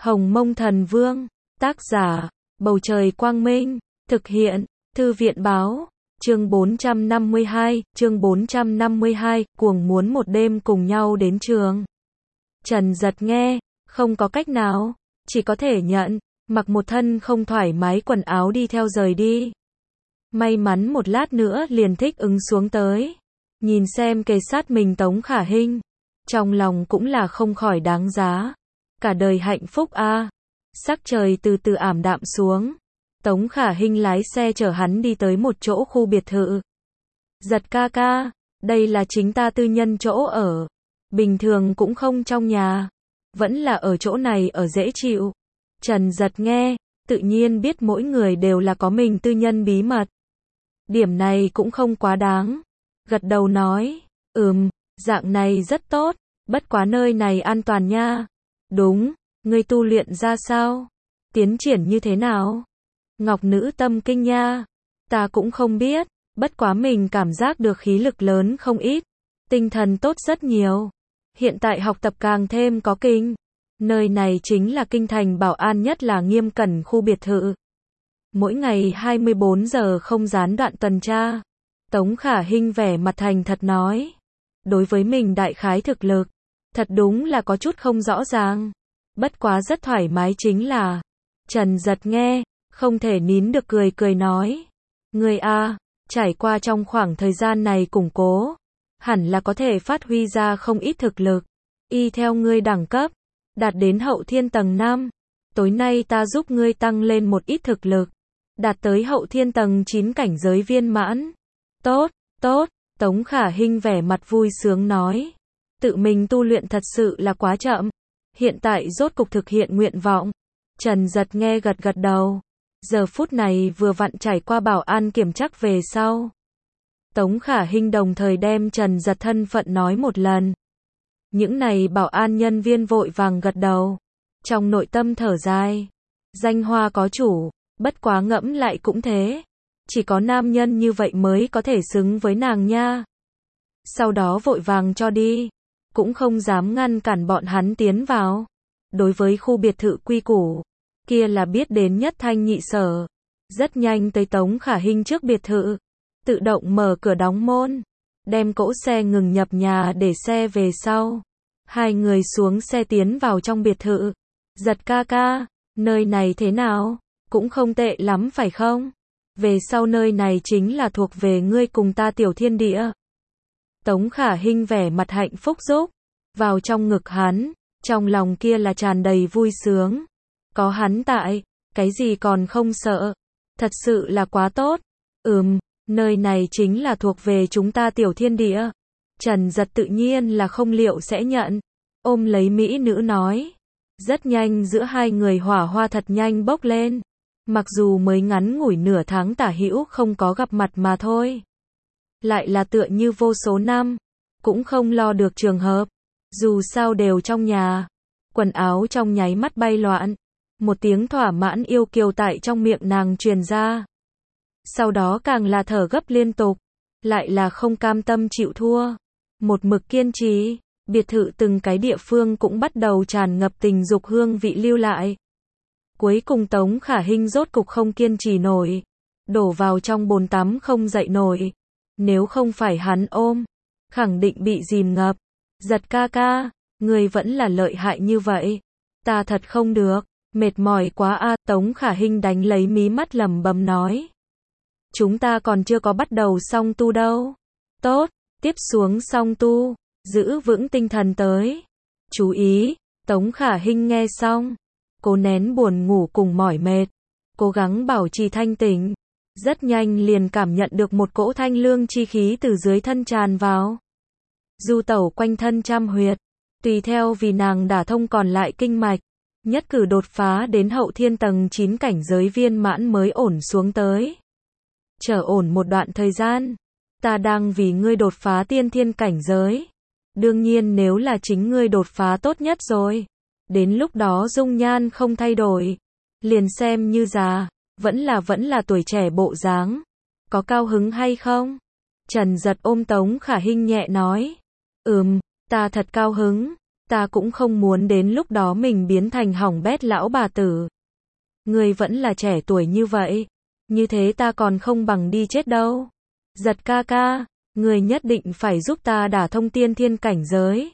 Hồng Mông Thần Vương, tác giả, Bầu Trời Quang Minh, thực hiện, Thư viện Báo, chương 452, cuồng muốn một đêm cùng nhau đến trường. Trần Giật nghe, không có cách nào, chỉ có thể nhận, mặc một thân không thoải mái quần áo đi theo rời đi. May mắn một lát nữa liền thích ứng xuống tới. Nhìn xem kề sát mình Tống Khả Hinh, trong lòng cũng là không khỏi đáng giá. Cả đời hạnh phúc a. Sắc trời từ từ ảm đạm xuống. Tống Khả Hinh lái xe chở hắn đi tới một chỗ khu biệt thự. Giật ca ca, đây là chính ta tư nhân chỗ ở. Bình thường cũng không trong nhà. Vẫn là ở chỗ này ở dễ chịu. Trần Giật nghe, tự nhiên biết mỗi người đều là có mình tư nhân bí mật. Điểm này cũng không quá đáng. Gật đầu nói, dạng này rất tốt, bất quá nơi này an toàn nha. Đúng, ngươi tu luyện ra sao? Tiến triển như thế nào? Ngọc nữ tâm kinh nha. Ta cũng không biết, bất quá mình cảm giác được khí lực lớn không ít. Tinh thần tốt rất nhiều. Hiện tại học tập càng thêm có kinh. Nơi này chính là kinh thành bảo an nhất là nghiêm cẩn khu biệt thự. Mỗi ngày 24 giờ không gián đoạn tuần tra. Tống Khả Hinh vẻ mặt thành thật nói. Đối với mình đại khái thực lực, thật đúng là có chút không rõ ràng. Bất quá rất thoải mái chính là. Trần Giật nghe, không thể nín được cười nói. Ngươi a, trải qua trong khoảng thời gian này củng cố, hẳn là có thể phát huy ra không ít thực lực. Y theo ngươi đẳng cấp, đạt đến hậu thiên tầng 5. Tối nay ta giúp ngươi tăng lên một ít thực lực. Đạt tới hậu thiên tầng 9 cảnh giới viên mãn. Tốt, Tống Khả Hinh vẻ mặt vui sướng nói. Tự mình tu luyện thật sự là quá chậm. Hiện tại rốt cục thực hiện nguyện vọng. Trần Giật nghe gật đầu. Giờ phút này vừa vặn trải qua bảo an kiểm tra về sau. Tống Khả Hinh đồng thời đem Trần Giật thân phận nói một lần. Những này bảo an nhân viên vội vàng gật đầu. Trong nội tâm thở dài. Danh hoa có chủ, bất quá ngẫm lại cũng thế. Chỉ có nam nhân như vậy mới có thể xứng với nàng nha. Sau đó vội vàng cho đi. Cũng không dám ngăn cản bọn hắn tiến vào. Đối với khu biệt thự quy củ, kia là biết đến nhất thanh nhị sở. Rất nhanh tới Tống Khả Hinh trước biệt thự. Tự động mở cửa đóng môn. Đem cỗ xe ngừng nhập nhà để xe về sau. Hai người xuống xe tiến vào trong biệt thự. Giật ca ca, nơi này thế nào? Cũng không tệ lắm phải không? Về sau nơi này chính là thuộc về ngươi cùng ta tiểu thiên địa. Tống Khả Hinh vẻ mặt hạnh phúc giúp vào trong ngực hắn, trong lòng kia là tràn đầy vui sướng. Có hắn tại, cái gì còn không sợ. Thật sự là quá tốt. Nơi này chính là thuộc về chúng ta tiểu thiên địa. Trần Giật tự nhiên là không liệu sẽ nhận. Ôm lấy mỹ nữ nói. Rất nhanh giữa hai người hỏa hoa thật nhanh bốc lên. Mặc dù mới ngắn ngủi nửa tháng tả hữu không có gặp mặt mà thôi. Lại là tựa như vô số năm. Cũng không lo được trường hợp. Dù sao đều trong nhà. Quần áo trong nháy mắt bay loạn. Một tiếng thỏa mãn yêu kiều tại trong miệng nàng truyền ra. Sau đó càng là thở gấp liên tục. Lại là không cam tâm chịu thua. Một mực kiên trì. Biệt thự từng cái địa phương cũng bắt đầu tràn ngập tình dục hương vị lưu lại. Cuối cùng Tống Khả Hinh rốt cục không kiên trì nổi. Đổ vào trong bồn tắm không dậy nổi. Nếu không phải hắn ôm, khẳng định bị dìm ngập. Giật ca ca, người vẫn là lợi hại như vậy. Ta thật không được, mệt mỏi quá a. Tống Khả Hinh đánh lấy mí mắt lẩm bẩm nói. Chúng ta còn chưa có bắt đầu song tu đâu. Tốt, tiếp xuống song tu, giữ vững tinh thần tới. Chú ý, Tống Khả Hinh nghe xong, cố nén buồn ngủ cùng mỏi mệt, cố gắng bảo trì thanh tỉnh. Rất nhanh liền cảm nhận được một cỗ thanh lương chi khí từ dưới thân tràn vào. Du tẩu quanh thân trăm huyệt, tùy theo vì nàng đả thông còn lại kinh mạch, nhất cử đột phá đến hậu thiên tầng 9 cảnh giới viên mãn mới ổn xuống tới. Chờ ổn một đoạn thời gian, ta đang vì ngươi đột phá tiên thiên cảnh giới. Đương nhiên nếu là chính ngươi đột phá tốt nhất rồi. Đến lúc đó dung nhan không thay đổi, liền xem như già, vẫn là tuổi trẻ bộ dáng. Có cao hứng hay không? Trần Giật ôm Tống Khả Hinh nhẹ nói. Ta thật cao hứng. Ta cũng không muốn đến lúc đó mình biến thành hỏng bét lão bà tử. Ngươi vẫn là trẻ tuổi như vậy, như thế ta còn không bằng đi chết đâu. Giật ca ca, ngươi nhất định phải giúp ta đả thông tiên thiên cảnh giới.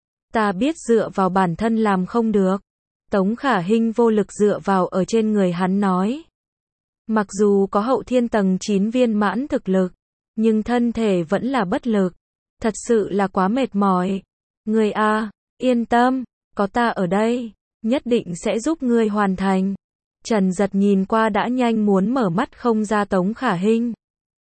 Ta biết dựa vào bản thân làm không được. Tống Khả Hinh vô lực dựa vào ở trên người hắn nói. Mặc dù có hậu thiên tầng 9 viên mãn thực lực, nhưng thân thể vẫn là bất lực. Thật sự là quá mệt mỏi. Ngươi a, yên tâm, có ta ở đây, nhất định sẽ giúp ngươi hoàn thành. Trần Giật nhìn qua đã nhanh muốn mở mắt không ra Tống Khả Hinh.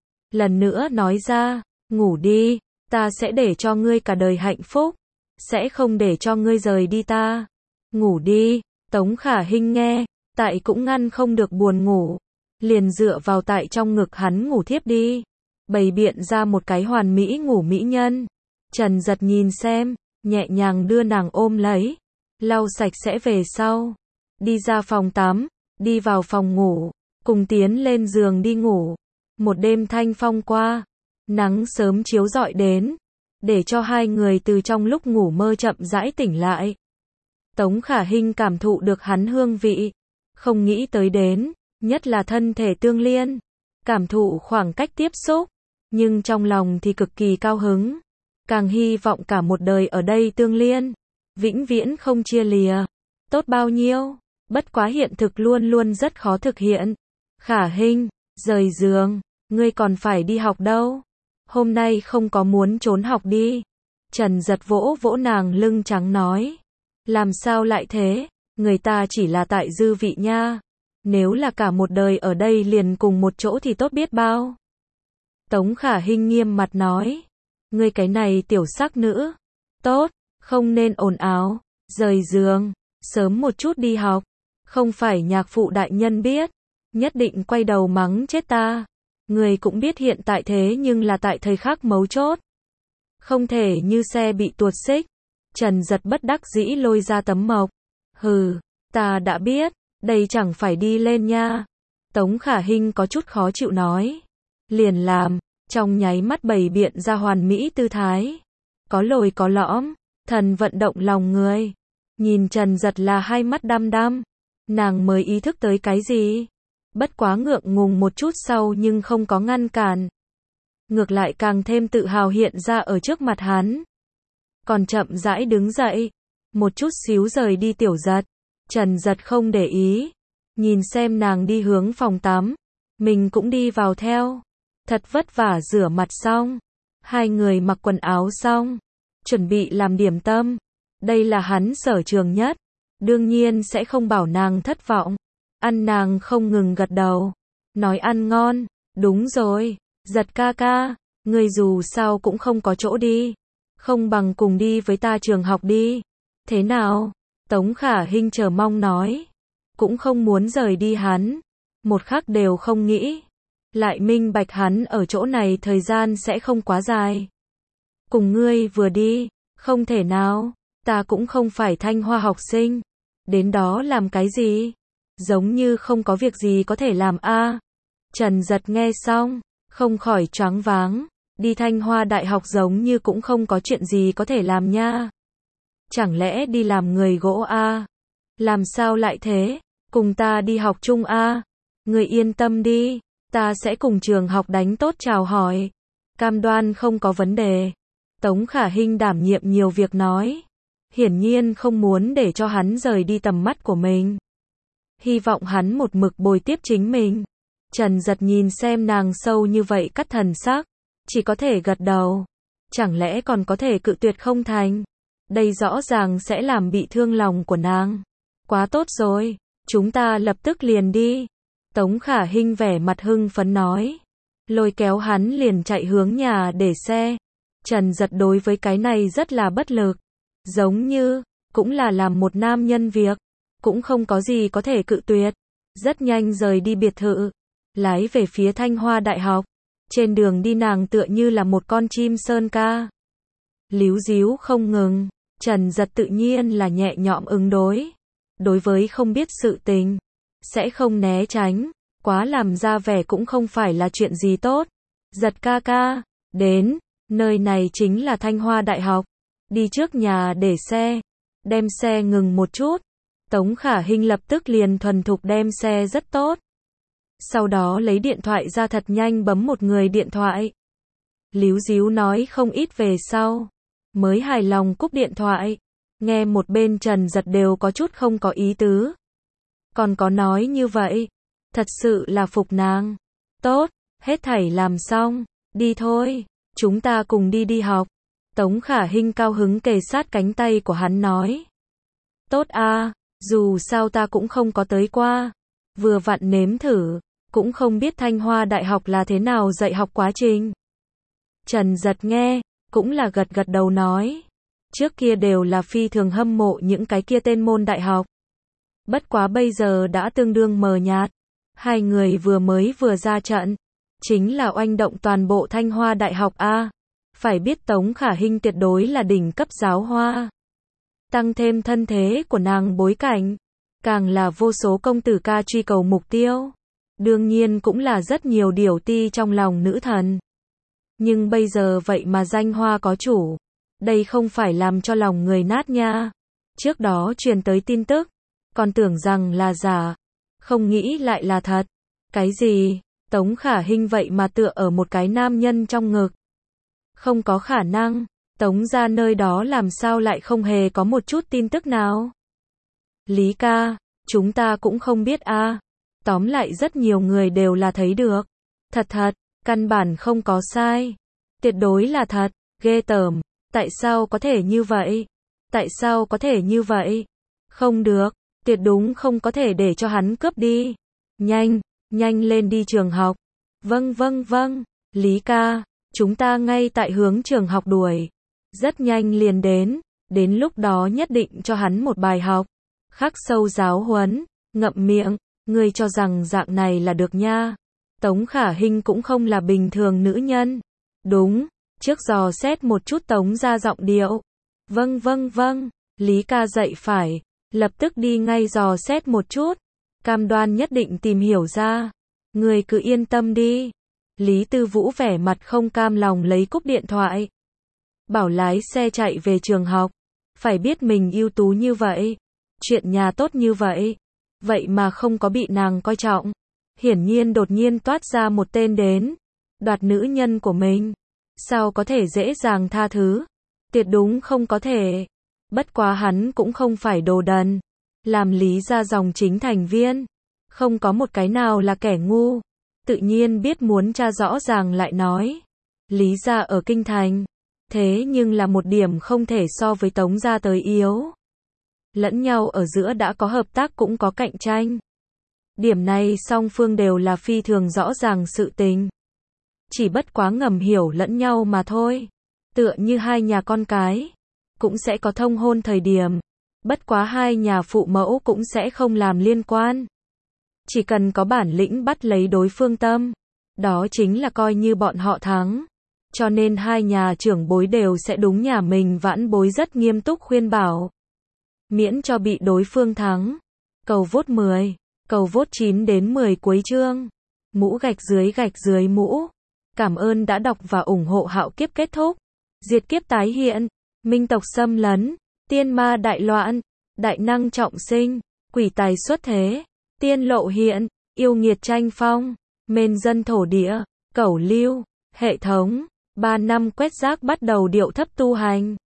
Lần nữa nói ra, ngủ đi, ta sẽ để cho ngươi cả đời hạnh phúc, sẽ không để cho ngươi rời đi ta. Ngủ đi, Tống Khả Hinh nghe, tại cũng ngăn không được buồn ngủ, liền dựa vào tại trong ngực hắn ngủ thiếp đi, bày biện ra một cái hoàn mỹ ngủ mỹ nhân. Trần Giật nhìn xem, nhẹ nhàng đưa nàng ôm lấy, lau sạch sẽ về sau, đi ra phòng tắm, đi vào phòng ngủ, cùng tiến lên giường đi ngủ. Một đêm thanh phong qua, nắng sớm chiếu rọi đến, để cho hai người từ trong lúc ngủ mơ chậm rãi tỉnh lại. Tống Khả Hinh cảm thụ được hắn hương vị, không nghĩ tới đến, nhất là thân thể tương liên, cảm thụ khoảng cách tiếp xúc, nhưng trong lòng thì cực kỳ cao hứng, càng hy vọng cả một đời ở đây tương liên, vĩnh viễn không chia lìa. Tốt bao nhiêu, bất quá hiện thực luôn luôn rất khó thực hiện. Khả Hinh, rời giường, ngươi còn phải đi học đâu. Hôm nay không có muốn trốn học đi. Trần Giật vỗ vỗ nàng lưng trắng nói. Làm sao lại thế, người ta chỉ là tại dư vị nha. Nếu là cả một đời ở đây liền cùng một chỗ thì tốt biết bao. Tống Khả Hinh nghiêm mặt nói. Ngươi cái này tiểu sắc nữ. Tốt, không nên ồn ào, rời giường, sớm một chút đi học. Không phải nhạc phụ đại nhân biết, nhất định quay đầu mắng chết ta. Người cũng biết hiện tại thế nhưng là tại thời khắc mấu chốt. Không thể như xe bị tuột xích. Trần Giật bất đắc dĩ lôi ra tấm mộc. Hừ, ta đã biết, đây chẳng phải đi lên nha. Tống Khả Hinh có chút khó chịu nói. Liền làm, trong nháy mắt bày biện ra hoàn mỹ tư thái. Có lồi có lõm, thần vận động lòng người. Nhìn Trần Giật là hai mắt đăm đăm. Nàng mới ý thức tới cái gì? Bất quá ngượng ngùng một chút sau nhưng không có ngăn cản. Ngược lại càng thêm tự hào hiện ra ở trước mặt hắn. Còn chậm rãi đứng dậy. Một chút xíu rời đi Tiểu Giật. Trần Giật không để ý. Nhìn xem nàng đi hướng phòng tắm. Mình cũng đi vào theo. Thật vất vả rửa mặt xong. Hai người mặc quần áo xong. Chuẩn bị làm điểm tâm. Đây là hắn sở trường nhất. Đương nhiên sẽ không bảo nàng thất vọng. Ăn nàng không ngừng gật đầu. Nói ăn ngon. Đúng rồi. Giật ca ca. Ngươi dù sao cũng không có chỗ đi. Không bằng cùng đi với ta trường học đi. Thế nào? Tống Khả Hinh chờ mong nói. Cũng không muốn rời đi hắn. Một khắc đều không nghĩ. Lại minh bạch hắn ở chỗ này thời gian sẽ không quá dài. Cùng ngươi vừa đi. Không thể nào. Ta cũng không phải Thanh Hoa học sinh. Đến đó làm cái gì? Giống như không có việc gì có thể làm a. Trần Giật nghe xong, không khỏi choáng váng. Đi Thanh Hoa Đại học giống như cũng không có chuyện gì có thể làm nha. Chẳng lẽ đi làm người gỗ a? Làm sao lại thế? Cùng ta đi học chung a. Người yên tâm đi, ta sẽ cùng trường học đánh tốt chào hỏi. Cam đoan không có vấn đề. Tống Khả Hinh đảm nhiệm nhiều việc nói. Hiển nhiên không muốn để cho hắn rời đi tầm mắt của mình. Hy vọng hắn một mực bồi tiếp chính mình. Trần Giật nhìn xem nàng sâu như vậy cắt thần sắc. Chỉ có thể gật đầu. Chẳng lẽ còn có thể cự tuyệt không thành? Đây rõ ràng sẽ làm bị thương lòng của nàng. Quá tốt rồi, chúng ta lập tức liền đi. Tống Khả Hinh vẻ mặt hưng phấn nói. Lôi kéo hắn liền chạy hướng nhà để xe. Trần Giật đối với cái này rất là bất lực. Giống như, cũng là làm một nam nhân việc. Cũng không có gì có thể cự tuyệt. Rất nhanh rời đi biệt thự. Lái về phía Thanh Hoa Đại học. Trên đường đi nàng tựa như là một con chim sơn ca. Líu díu không ngừng. Trần Giật tự nhiên là nhẹ nhõm ứng đối. Đối với không biết sự tình. Sẽ không né tránh. Quá làm ra vẻ cũng không phải là chuyện gì tốt. Giật ca ca. Đến. Nơi này chính là Thanh Hoa Đại học. Đi trước nhà để xe. đem xe ngừng một chút. Tống Khả Hinh lập tức liền thuần thục đem xe rất tốt. Sau đó lấy điện thoại ra thật nhanh bấm một người điện thoại. Líu díu nói không ít về sau. Mới hài lòng cúp điện thoại. Nghe một bên Trần Giật đều có chút không có ý tứ. Còn có nói như vậy. Thật sự là phục nàng. Tốt, hết thảy làm xong. Đi thôi, chúng ta cùng đi học. Tống Khả Hinh cao hứng kề sát cánh tay của hắn nói. Tốt a, dù sao ta cũng không có tới qua. Vừa vặn nếm thử, cũng không biết Thanh Hoa Đại học là thế nào dạy học quá trình. Trần Giật nghe, cũng là gật gật đầu nói. Trước kia đều là phi thường hâm mộ những cái kia tên môn đại học. Bất quá bây giờ đã tương đương mờ nhạt. Hai người vừa ra trận. Chính là oanh động toàn bộ Thanh Hoa Đại học A. Phải biết Tống Khả Hinh tuyệt đối là đỉnh cấp giáo hoa. Tăng thêm thân thế của nàng bối cảnh. Càng là vô số công tử ca truy cầu mục tiêu. Đương nhiên cũng là rất nhiều điều ti trong lòng nữ thần. Nhưng bây giờ vậy mà danh hoa có chủ. Đây không phải làm cho lòng người nát nha. Trước đó truyền tới tin tức. Còn tưởng rằng là giả. Không nghĩ lại là thật. Cái gì? Tống Khả Hinh vậy mà tựa ở một cái nam nhân trong ngực. Không có khả năng. Tống ra nơi đó làm sao lại không hề có một chút tin tức nào. Lý ca, chúng ta cũng không biết a. Tóm lại rất nhiều người đều là thấy được. Thật, căn bản không có sai. Tuyệt đối là thật, ghê tởm. Tại sao có thể như vậy? Tại sao có thể như vậy? Không được, tuyệt đúng không có thể để cho hắn cướp đi. Nhanh lên đi trường học. Vâng, Lý ca, chúng ta ngay tại hướng trường học đuổi. Rất nhanh liền đến lúc đó nhất định cho hắn một bài học. Khắc sâu giáo huấn, ngậm miệng, ngươi cho rằng dạng này là được nha. Tống Khả Hinh cũng không là bình thường nữ nhân. Đúng, trước dò xét một chút Tống ra giọng điệu. Vâng, Lý ca dạy phải, lập tức đi ngay dò xét một chút. Cam đoan nhất định tìm hiểu ra. Người cứ yên tâm đi. Lý Tư Vũ vẻ mặt không cam lòng lấy cúp điện thoại. Bảo lái xe chạy về trường học. Phải biết mình ưu tú như vậy. Chuyện nhà tốt như vậy. Vậy mà không có bị nàng coi trọng. Hiển nhiên đột nhiên toát ra một tên đến. Đoạt nữ nhân của mình. Sao có thể dễ dàng tha thứ? Tuyệt đúng không có thể. Bất quá hắn cũng không phải đồ đần. Làm Lý ra dòng chính thành viên. Không có một cái nào là kẻ ngu. Tự nhiên biết muốn tra rõ ràng lại nói. Lý ra ở kinh thành. Thế nhưng là một điểm không thể so với Tống ra tới yếu. Lẫn nhau ở giữa đã có hợp tác cũng có cạnh tranh. Điểm này song phương đều là phi thường rõ ràng sự tình. Chỉ bất quá ngầm hiểu lẫn nhau mà thôi. Tựa như hai nhà con cái. Cũng sẽ có thông hôn thời điểm. Bất quá hai nhà phụ mẫu cũng sẽ không làm liên quan. Chỉ cần có bản lĩnh bắt lấy đối phương tâm. Đó chính là coi như bọn họ thắng. Cho nên hai nhà trưởng bối đều sẽ đúng nhà mình vãn bối rất nghiêm túc khuyên bảo. Miễn cho bị đối phương thắng. Cầu vote 10. Cầu vote 9 đến 10 cuối chương. Mũ gạch dưới mũ. Cảm ơn đã đọc và ủng hộ Hạo Kiếp kết thúc. Diệt kiếp tái hiện. Minh tộc xâm lấn. Tiên ma đại loạn. Đại năng trọng sinh. Quỷ tài xuất thế. Tiên lộ hiện. Yêu nghiệt tranh phong. Mên dân thổ địa. Cẩu lưu. Hệ thống. 3 năm quét rác bắt đầu điệu thấp tu hành.